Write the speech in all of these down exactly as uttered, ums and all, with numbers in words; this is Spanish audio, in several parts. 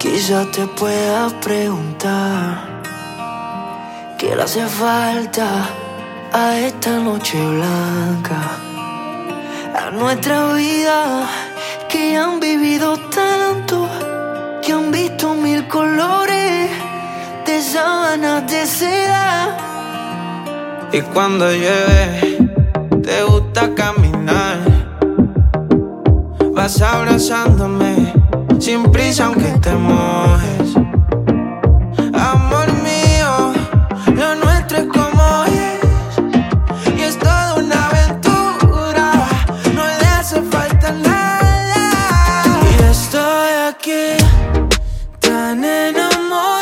Quizá te pueda preguntar qué le hace falta a esta noche blanca, a nuestra vida, que ya han vivido tanto, que han visto mil colores de sábanas de seda. Y cuando llueve te gusta caminar, vas abrazándome sin prisa aunque te mojes. Amor mío, lo nuestro es como es, y es toda una aventura, no le hace falta nada. Y estoy aquí tan enamorado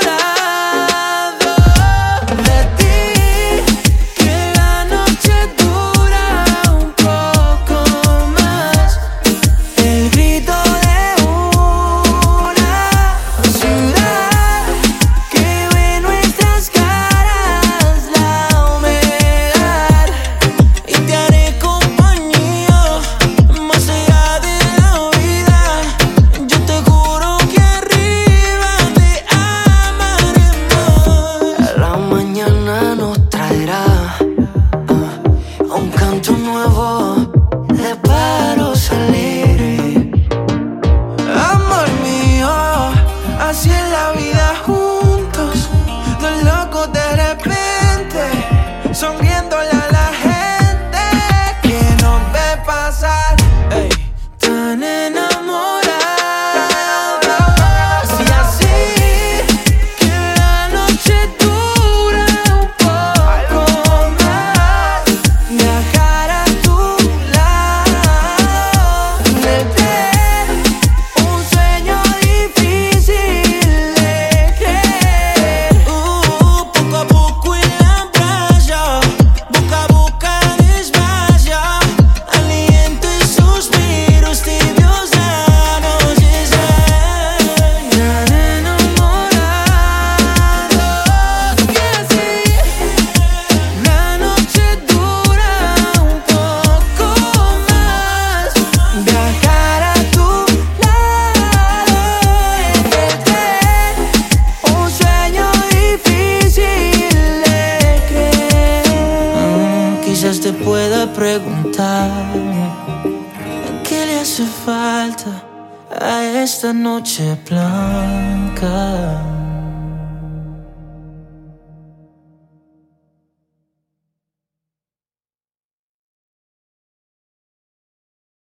de ti, que la noche dura un poco más. El grito de una ciudad que ve nuestras caras, la humedad, y te haré compañía más allá de la vida. Yo te juro que arriba te amaré más. La mañana nos traerá ah, un canto nuevo de pájaros alegres. Amor mío, así es la vida juntos, dos locos de repente, sonriéndole a la gente que nos ve pasar, ey, tan enamorados. Y así que la noche dura un poco más, viajar a tu lado, tener un sueño difícil de creer. Uh, poco a poco en la playa, boca a boca desvaya, aliento y suspiros tibios a anochecer. Tan enamorados que así la noche dura un poco más, viajar a tu lado y tener un sueño difícil de creer. Mm, quizás te pueda preguntar qué le hace falta a esta noche blanca.